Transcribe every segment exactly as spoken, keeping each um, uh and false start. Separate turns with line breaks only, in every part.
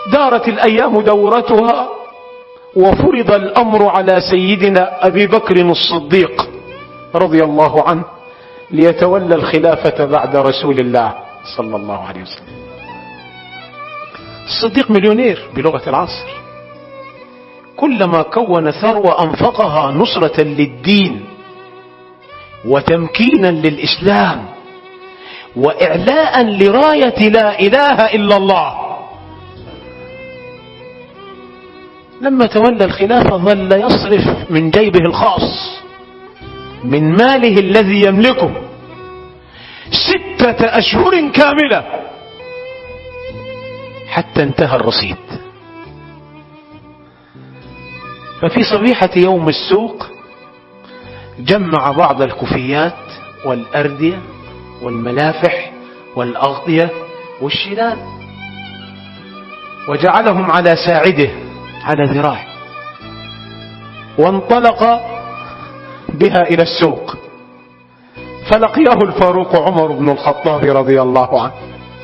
دارت الأيام دورتها، وفرض الأمر على سيدنا أبي بكر الصديق رضي الله عنه ليتولى الخلافة بعد رسول الله صلى الله عليه وسلم. الصديق مليونير بلغة العصر، كلما كون ثروة أنفقها نصرة للدين وتمكينا للإسلام وإعلاء لراية لا إله إلا الله. لما تولى الخلافة ظل يصرف من جيبه الخاص من ماله الذي يملكه ستة أشهر كاملة حتى انتهى الرصيد. ففي صبيحة يوم السوق جمع بعض الكوفيات والأردية والملافح والأغطية والشلال وجعلهم على ساعده على ذراعه، وانطلق بها إلى السوق، فلقيه الفاروق عمر بن الخطاب رضي الله عنه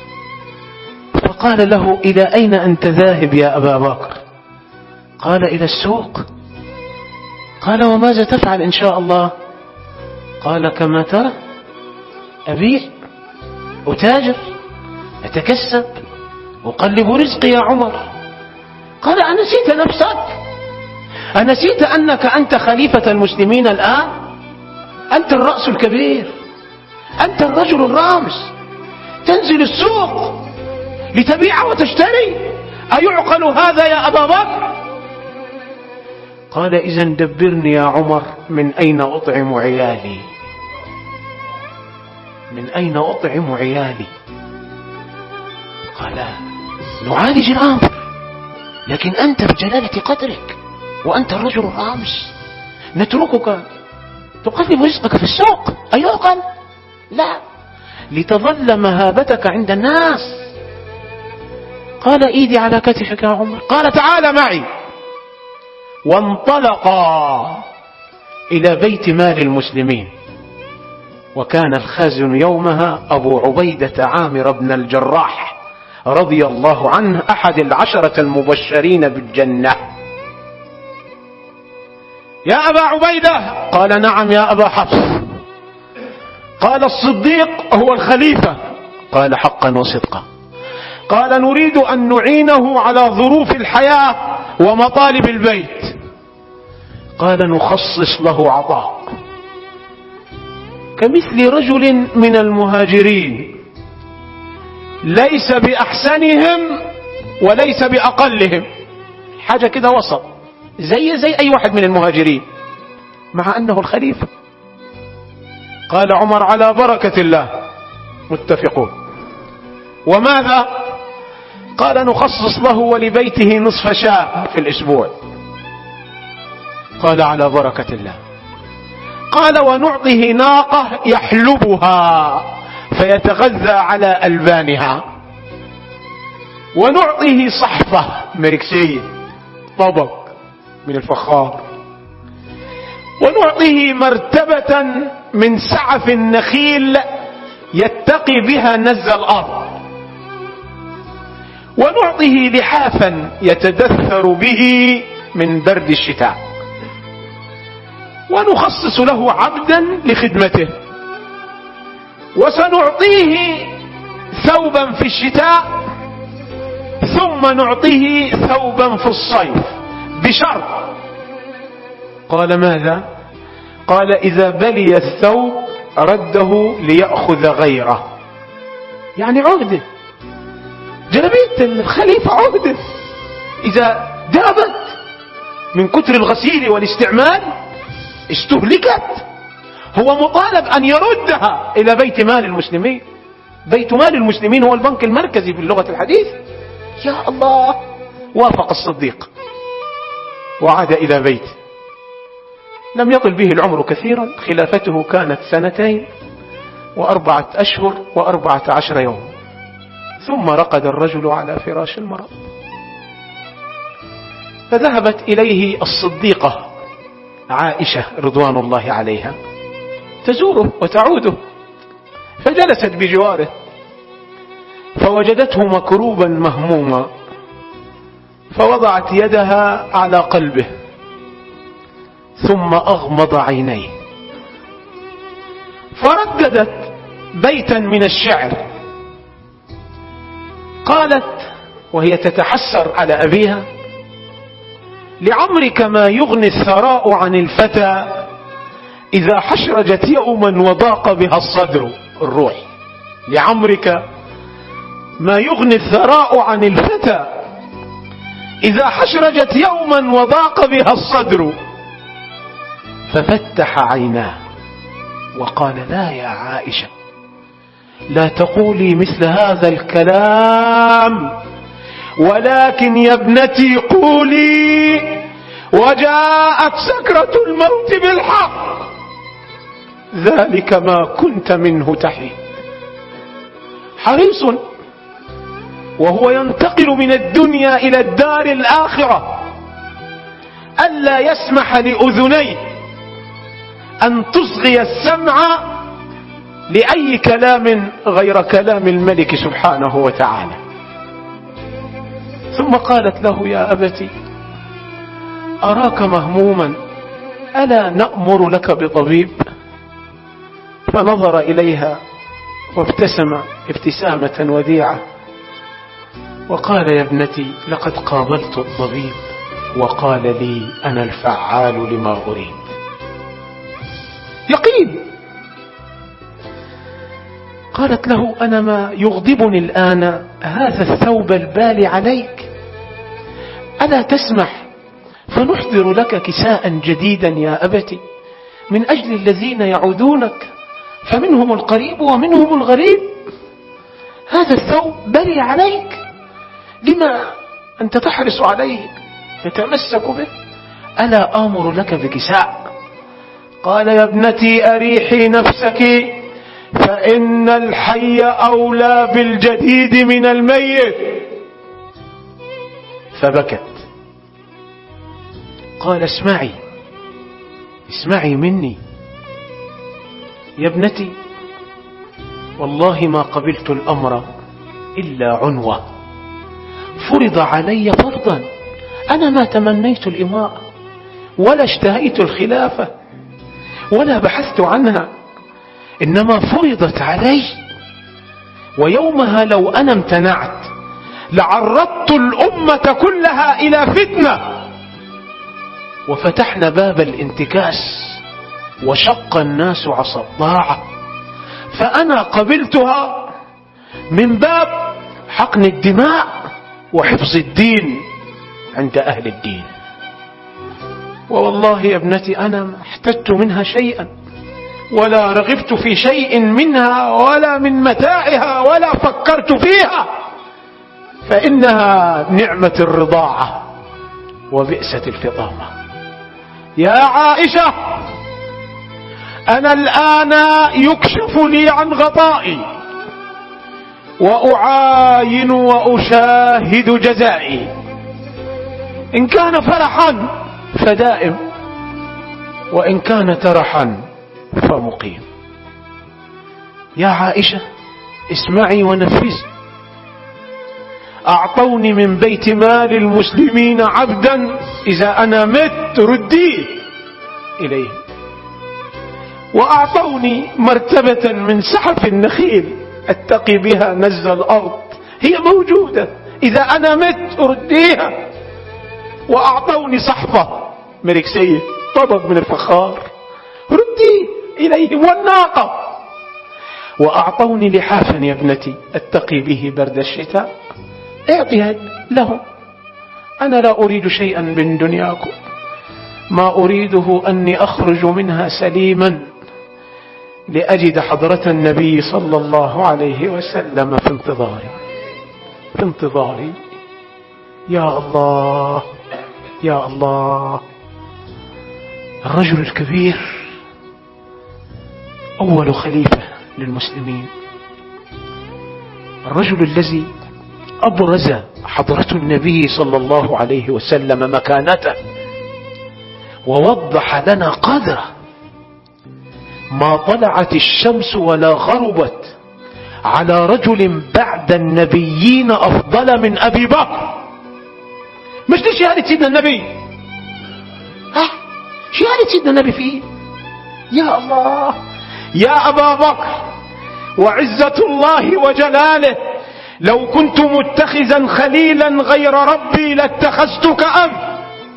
فقال له: إلى أين أنت ذاهب يا أبا بكر؟ قال: إلى السوق. قال: وماذا تفعل إن شاء الله؟ قال: كما ترى، أبيع أتاجر أتكسب أقلب رزقي يا عمر. قال: أنسيت نفسك؟ أنسيت أنك أنت خليفة المسلمين الآن؟ أنت الرأس الكبير، أنت الرجل الرامز، تنزل السوق لتبيع وتشتري، أيعقل هذا يا أبا بكر؟ قال: إذن دبرني يا عمر، من أين أطعم عيالي؟ من أين أطعم عيالي؟ قال: نعالج الأمر، لكن أنت بجلالة قدرك وأنت الرجل الرامز نتركك تقلب رزقك في السوق، أيعقل؟ لا، لتظل مهابتك عند الناس. قال: إيدي على كتفك يا عمر. قال: تعال معي. وانطلقا إلى بيت مال المسلمين، وكان الخازن يومها أبو عبيدة عامر بن الجراح رضي الله عنه، أحد العشرة المبشرين بالجنة. يا أبا عبيدة. قال: نعم يا أبا حفص. قال: الصديق هو الخليفة. قال: حقا وصدقا. قال: نريد أن نعينه على ظروف الحياة ومطالب البيت. قال: نخصص له عطاء كمثل رجل من المهاجرين، ليس بأحسنهم وليس بأقلهم، حاجة كده وسط، زي زي أي واحد من المهاجرين، مع أنه الخليفة. قال عمر: على بركة الله، متفقون. وماذا؟ قال: نخصص له ولبيته نصف شاة في الأسبوع. قال: على بركة الله. قال: ونعطيه ناقة يحلبها فيتغذى على ألبانها، ونعطيه صحفة مركسية، طبق من الفخار، ونعطيه مرتبة من سعف النخيل يتقي بها نز الأرض، ونعطيه لحافا يتدثر به من برد الشتاء، ونخصص له عبدا لخدمته، وسنعطيه ثوبا في الشتاء ثم نعطيه ثوبا في الصيف بشرط. قال: ماذا؟ قال: إذا بلي الثوب رده ليأخذ غيره، يعني عهده، جلبية الخليفة عهده، إذا ذهبت من كتر الغسيل والاستعمال استهلكت، هو مطالب أن يردها إلى بيت مال المسلمين. بيت مال المسلمين هو البنك المركزي باللغة الحديث. يا الله! وافق الصديق وعاد إلى بيته. لم يطل به العمر كثيرا، خلافته كانت سنتين وأربعة أشهر وأربعة عشر يوم، ثم رقد الرجل على فراش المرض. فذهبت إليه الصديقة عائشة رضوان الله عليها تزوره وتعوده، فجلست بجواره فوجدته مكروبا مهموما، فوضعت يدها على قلبه ثم أغمض عينيه، فرددت بيتا من الشعر قالت وهي تتحسر على أبيها: لعمرك ما يغني الثراء عن الفتى إذا حشرجت يوما وضاق بها الصدر. الروح: لعمرك ما يغني الثراء عن الفتى إذا حشرجت يوما وضاق بها الصدر. ففتح عيناه وقال: لا يا عائشة، لا تقولي مثل هذا الكلام، ولكن يا ابنتي قولي: وجاءت سكرة الموت بالحق، ذلك ما كنت منه تحيد. حريص وهو ينتقل من الدنيا إلى الدار الآخرة ألا يسمح لأذنيه أن تصغي السمع لأي كلام غير كلام الملك سبحانه وتعالى. ثم قالت له: يا أبتي، أراك مهموما، ألا نأمر لك بطبيب؟ فنظر إليها وابتسم ابتسامة وديعة وقال: يا ابنتي، لقد قابلت الطبيب وقال لي: أنا الفعال لما أريد. يقين. قالت له: أنا ما يغضبني الآن هذا الثوب البالي عليك، ألا تسمح فنحضر لك كساء جديدا يا أبتي من أجل الذين يعودونك، فمنهم القريب ومنهم الغريب. هذا الثوب بلي عليك، لما أنت تحرص عليه تتمسك به؟ ألا آمر لك بكساء؟ قال: يا ابنتي، أريحي نفسك، فإن الحي أولى بالجديد من الميت. فبكت. قال: اسمعي اسمعي مني يا ابنتي، والله ما قبلت الأمر إلا عنوة، فرض علي فرضا، أنا ما تمنيت الإمارة ولا اشتهيت الخلافة ولا بحثت عنها، إنما فرضت علي، ويومها لو أنا امتنعت لعرضت الأمة كلها إلى فتنة، وفتحنا باب الانتكاس وشق الناس عصا الطاعة، فأنا قبلتها من باب حقن الدماء وحفظ الدين عند أهل الدين. ووالله يا ابنتي أنا ما احتجت منها شيئا ولا رغبت في شيء منها ولا من متاعها ولا فكرت فيها، فإنها نعمة الرضاعة وبئسة الفطامة. يا عائشة، أنا الآن يكشف لي عن غطائي وأعاين وأشاهد جزائي، إن كان فرحا فدائم وإن كان ترحا فمقيم. يا عائشة، اسمعي ونفذي، أعطوني من بيت مال المسلمين عبدا، إذا أنا مت رديه إليه، وأعطوني مرتبة من سحف النخيل أتقي بها نزل الأرض، هي موجودة، إذا أنا مت رديها، وأعطوني صحفة مركسية طبق من الفخار ردي إليهم، والناقة، وأعطوني لحافا يا ابنتي أتقي به برد الشتاء، اعطيها لهم، أنا لا أريد شيئا من دنياكم، ما أريده أني أخرج منها سليما لأجد حضرة النبي صلى الله عليه وسلم في انتظاري في انتظاري. يا الله يا الله. الرجل الكبير أول خليفة للمسلمين، الرجل الذي أبرز حضرة النبي صلى الله عليه وسلم مكانته ووضح لنا قدره. ما طلعت الشمس ولا غربت على رجل بعد النبيين أفضل من أبي بكر، مش دي شهادة سيدنا النبي؟ ها شهادة سيدنا النبي فيه. يا الله يا أبا بكر وعزة الله وجلاله، لو كنت متخذا خليلا غير ربي لاتخذتك أنت.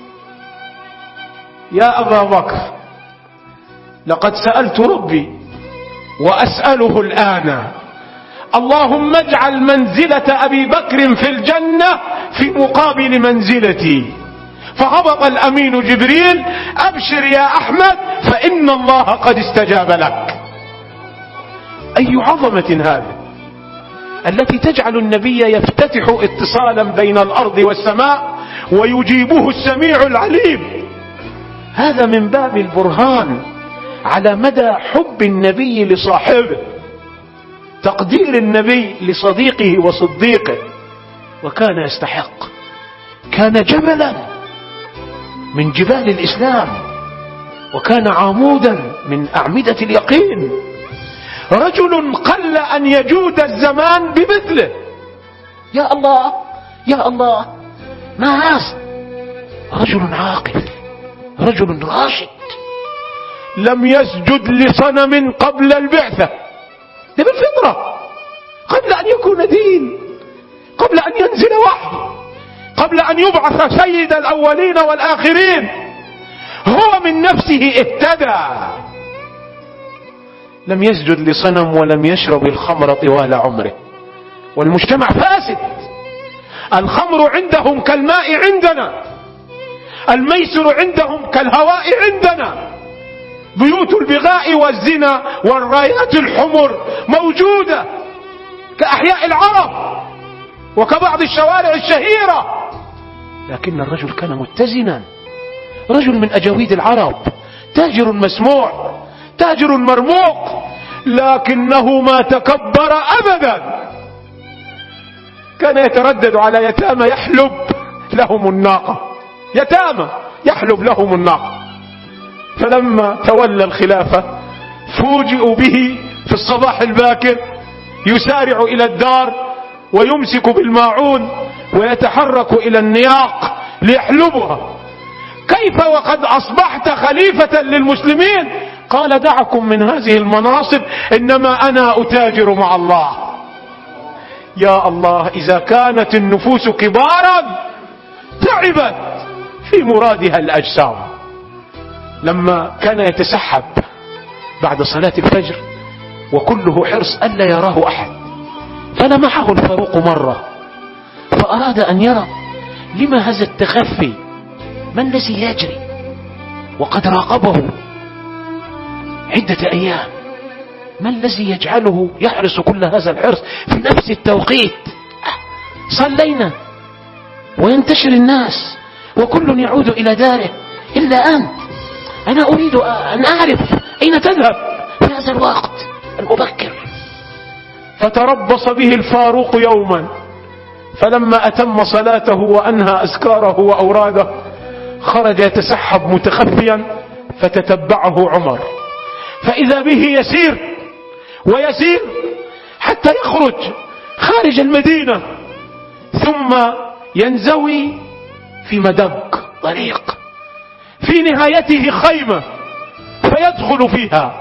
يا أبا بكر لقد سألت ربي وأسأله الآن، اللهم اجعل منزلة أبي بكر في الجنة في مقابل منزلتي. فهبط الأمين جبريل: أبشر يا أحمد فإن الله قد استجاب لك. أي عظمة هذه التي تجعل النبي يفتتح اتصالا بين الأرض والسماء ويجيبه السميع العليم. هذا من باب البرهان على مدى حب النبي لصاحبه، تقدير النبي لصديقه وصديقه. وكان يستحق، كان جبلا من جبال الإسلام، وكان عمودا من أعمدة اليقين، رجل قل أن يجود الزمان بمثله. يا الله يا الله، ما هذا؟ رجل عاقل، رجل راشد، لم يسجد لصنم قبل البعثة، ده بالفطرة، قبل أن يكون دين، قبل أن ينزل وحي، قبل أن يبعث سيد الأولين والآخرين. هو من نفسه اهتدى، لم يسجد لصنم ولم يشرب الخمر طوال عمره. والمجتمع فاسد، الخمر عندهم كالماء عندنا، الميسر عندهم كالهواء عندنا، بيوت البغاء والزنا والرايات الحمر موجودة كأحياء العرب وكبعض الشوارع الشهيرة. لكن الرجل كان متزنا، رجل من أجاويد العرب، تاجر مسموع، تاجر مرموق، لكنه ما تكبر أبدا. كان يتردد على يتامى يحلب لهم الناقة، يتامى يحلب لهم الناقة. فلما تولى الخلافة فوجئوا به في الصباح الباكر يسارع إلى الدار ويمسك بالماعون ويتحرك إلى النياق ليحلبها. كيف وقد أصبحت خليفة للمسلمين؟ قال: دعكم من هذه المناصب، إنما أنا أتاجر مع الله. يا الله، إذا كانت النفوس كبارا تعبت في مرادها الأجسام. لما كان يتسحب بعد صلاة الفجر وكله حرص ألا يراه أحد، فلمحه الفاروق مرة فأراد أن يرى لما هذا التخفي، ما الذي يجري، وقد راقبه عدة أيام، ما الذي يجعله يحرص كل هذا الحرص في نفس التوقيت؟ صلينا وينتشر الناس وكل يعود إلى داره إلا أنت. أنا أريد أن أعرف أين تذهب في هذا الوقت المبكر. فتربص به الفاروق يوما، فلما أتم صلاته وأنهى أذكاره وأوراده خرج يتسحب متخفيا، فتتبعه عمر، فإذا به يسير ويسير حتى يخرج خارج المدينة، ثم ينزوي في مدق طريق في نهايته خيمة فيدخل فيها.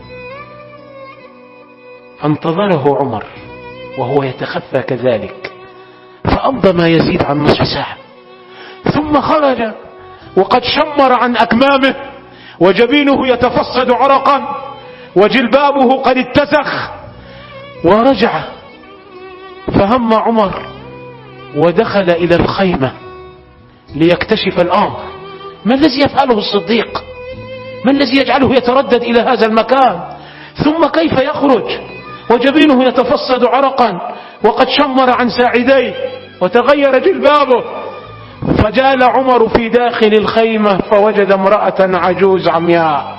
فانتظره عمر وهو يتخفى كذلك، فأمضى ما يزيد عن نصف ساعة، ثم خرج وقد شمر عن أكمامه وجبينه يتفصد عرقا وجلبابه قد اتسخ، ورجع. فهم عمر ودخل إلى الخيمة ليكتشف الأمر. ما الذي يفعله الصديق؟ ما الذي يجعله يتردد إلى هذا المكان؟ ثم كيف يخرج وجبينه يتفصد عرقا وقد شمر عن ساعديه وتغير جلبابه؟ فجال عمر في داخل الخيمة فوجد امرأة عجوز عمياء،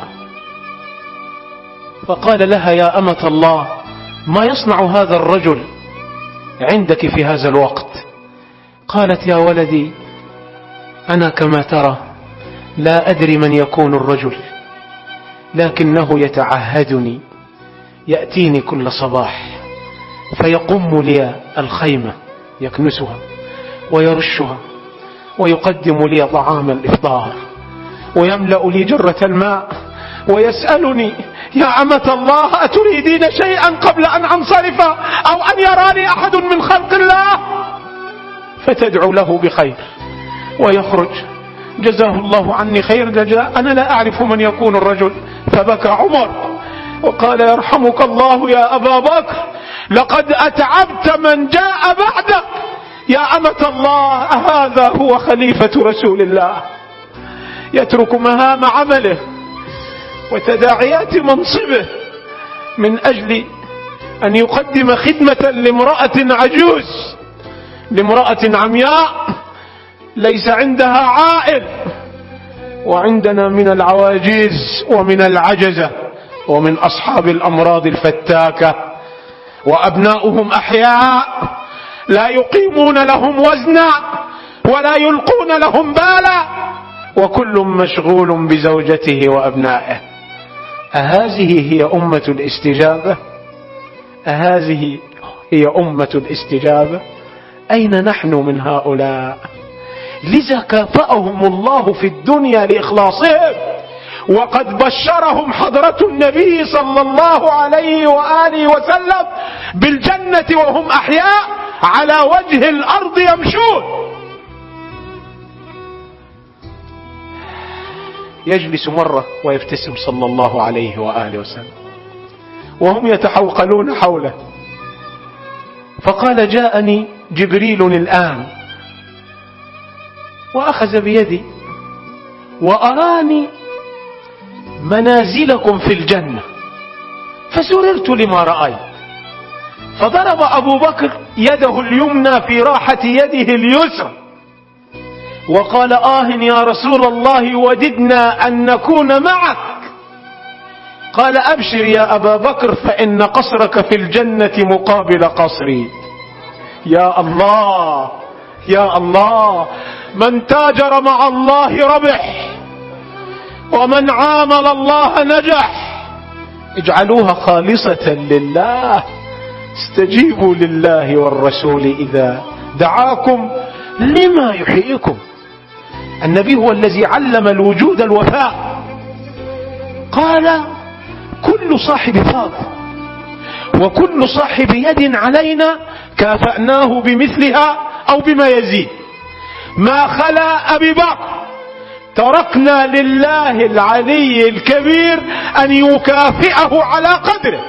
فقال لها: يا أمة الله، ما يصنع هذا الرجل عندك في هذا الوقت؟ قالت: يا ولدي، أنا كما ترى لا أدري من يكون الرجل، لكنه يتعهدني، يأتيني كل صباح فيقم لي الخيمة، يكنسها ويرشها ويقدم لي طعام الإفطار ويملأ لي جرة الماء ويسألني: يا عمة الله، أتريدين شيئا قبل أن أنصرف أو أن يراني أحد من خلق الله؟ فتدعو له بخير ويخرج جزاه الله عني خير جزاء. أنا لا أعرف من يكون الرجل. فبكى عمر وقال: يرحمك الله يا أبا بكر، لقد أتعبت من جاء بعدك. يا أمة الله، هذا هو خليفة رسول الله، يترك مهام عمله وتداعيات منصبه من أجل أن يقدم خدمة لامرأة عجوز، لامرأة عمياء ليس عندها عائل. وعندنا من العواجيز ومن العجزة ومن أصحاب الأمراض الفتاكة وأبناؤهم أحياء لا يقيمون لهم وزنا ولا يلقون لهم بالا، وكل مشغول بزوجته وأبنائه. أهذه هي أمة الاستجابة؟ أهذه هي أمة الاستجابة؟ أين نحن من هؤلاء؟ لذا كافأهم الله في الدنيا لإخلاصهم، وقد بشرهم حضرة النبي صلى الله عليه وآله وسلم بالجنة وهم أحياء على وجه الأرض يمشون. يجلس مرة ويبتسم صلى الله عليه وآله وسلم وهم يتحوقلون حوله، فقال: جاءني جبريل الآن وأخذ بيدي وأراني منازلكم في الجنة، فسررت لما رأيت. فضرب أبو بكر يده اليمنى في راحة يده اليسرى وقال: آه يا رسول الله، وددنا أن نكون معك. قال: أبشر يا أبا بكر، فإن قصرك في الجنة مقابل قصري. يا الله يا الله، من تاجر مع الله ربح، ومن عامل الله نجح. اجعلوها خالصة لله، استجيبوا لله والرسول إذا دعاكم لما يحييكم. النبي هو الذي علم الوجود الوفاء. قال: كل صاحب فاض وكل صاحب يد علينا كافأناه بمثلها أو بما يزيد، ما خلا أبي بكر تركنا لله العلي الكبير أن يكافئه على قدره.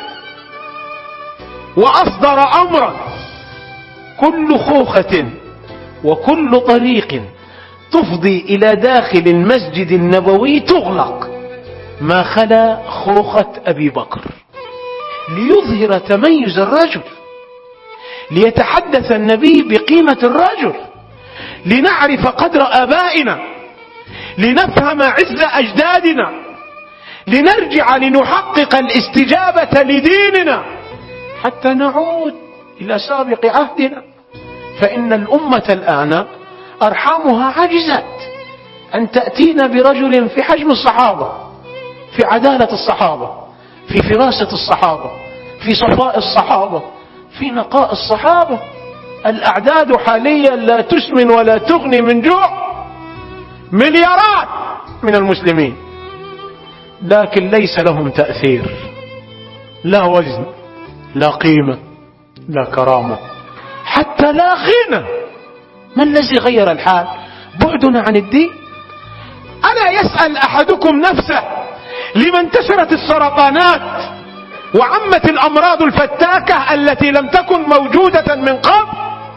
وأصدر أمرا: كل خوخة وكل طريق تفضي إلى داخل المسجد النبوي تغلق ما خلا خوخة أبي بكر، ليظهر تميز الرجل، ليتحدث النبي بقيمة الرجل، لنعرف قدر آبائنا، لنفهم عز أجدادنا، لنرجع لنحقق الاستجابة لديننا حتى نعود إلى سابق عهدنا. فإن الأمة الآن أرحامها عجزت أن تأتينا برجل في حجم الصحابة، في عدالة الصحابة، في فراسة الصحابة، في صفاء الصحابة، في نقاء الصحابة. الأعداد حاليا لا تسمن ولا تغني من جوع، مليارات من المسلمين، لكن ليس لهم تأثير، لا وزن، لا قيمة، لا كرامة، حتى لا غنى. ما الذي غير الحال؟ بعدنا عن الدين. ألا يسأل أحدكم نفسه لما انتشرت السرطانات وعمت الأمراض الفتاكة التي لم تكن موجودة من قبل؟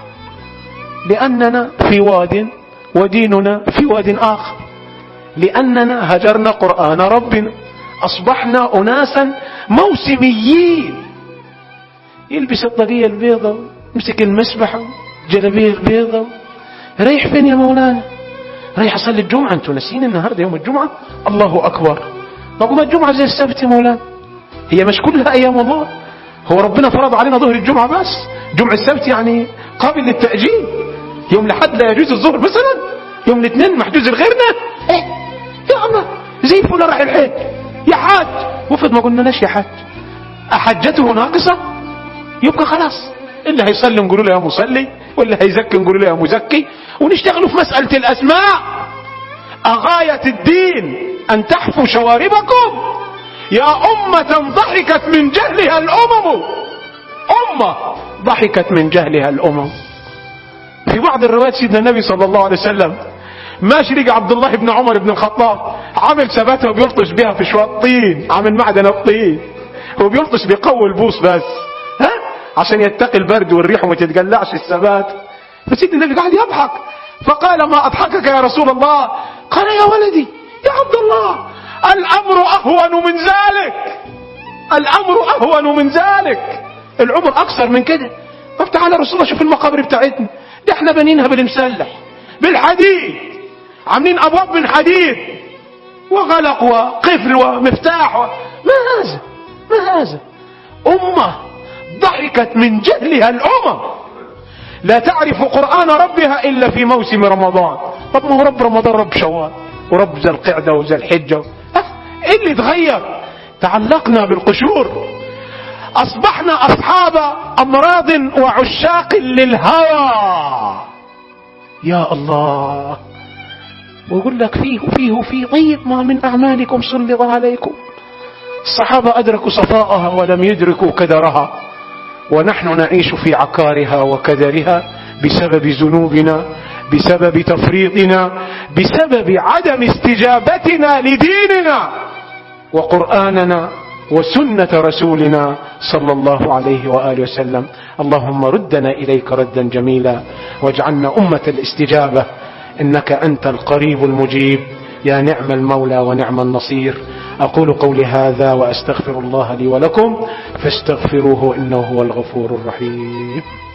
لأننا في واد وديننا في واد آخر، لأننا هجرنا قرآن ربنا، أصبحنا أناسا موسميين. يلبس الطاقية البيضاء، يمسك المسبحة، جلبية البيضاء. ريح فين يا مولانا؟ ريح أصلي الجمعة. أنتوا ناسين النهاردة يوم الجمعة؟ الله أكبر. نقوم الجمعة زي السبت يا مولانا، هي مش كلها أيام الله؟ هو ربنا فرض علينا ظهر الجمعة بس؟ جمع السبت يعني قابل للتأجيل. يوم لحد لا يجوز الظهر مثلا، يوم الاثنين محجوز لغيرنا. ايه يا الله، زي فلان راح الحج يا حاج، وفرض ما قلنا ليش يا حاج، أحجته ناقصة؟ يبقى خلاص اللي هيصلي نقول له يا مصلي، واللي هيزكي نقول له يا مزكي، ونشتغلوا في مسألة الأسماء. أغاية الدين أن تحفوا شواربكم؟ يا أمة ضحكت من جهلها الأمم، أمة ضحكت من جهلها الأمم. في بعض الروايات سيدنا النبي صلى الله عليه وسلم ماشي لقى عبد الله بن عمر بن الخطاب عامل ثباتها وبيلطش بها في شوية طين، عامل معدن الطين وبيلطش بقوي البوص بس، ها عشان يتقي البرد والريح وما تتقلعش الثبات. فسيدنا النبي قاعد يضحك، فقال ما أضحكك يا رسول الله؟ قال يا ولدي يا عبد الله، الأمر أهون من ذلك، الأمر أهون من ذلك، العمر أكثر من كده. طب تعالى رسول الله شوف المقابر بتاعتنا، ده احنا بنينها بالمسلح بالحديد، عاملين أبواب من حديد وغلق وقفل ومفتاح و... ما هذا ما هذا أمة ضحكت من جهلها الأمم، لا تعرف قرآن ربها إلا في موسم رمضان. طب ما هو رب رمضان رب شوال ورب ذا القعدة وذا الحجة، ايه اللي اتغير؟ تعلقنا بالقشور، أصبحنا أصحاب أمراض وعشاق للهوى. يا الله. ويقول لك فيه فيه فيه طيب ما من أعمالكم سلط عليكم. الصحابة أدركوا صفاءها ولم يدركوا كدرها، ونحن نعيش في عكارها وكدرها بسبب ذنوبنا، بسبب تفريطنا، بسبب عدم استجابتنا لديننا وقرآننا وسنة رسولنا صلى الله عليه وآله وسلم. اللهم ردنا إليك ردا جميلا، واجعلنا أمة الاستجابة، إنك أنت القريب المجيب، يا نعم المولى ونعم النصير. أقول قولي هذا وأستغفر الله لي ولكم، فاستغفروه إنه هو الغفور الرحيم.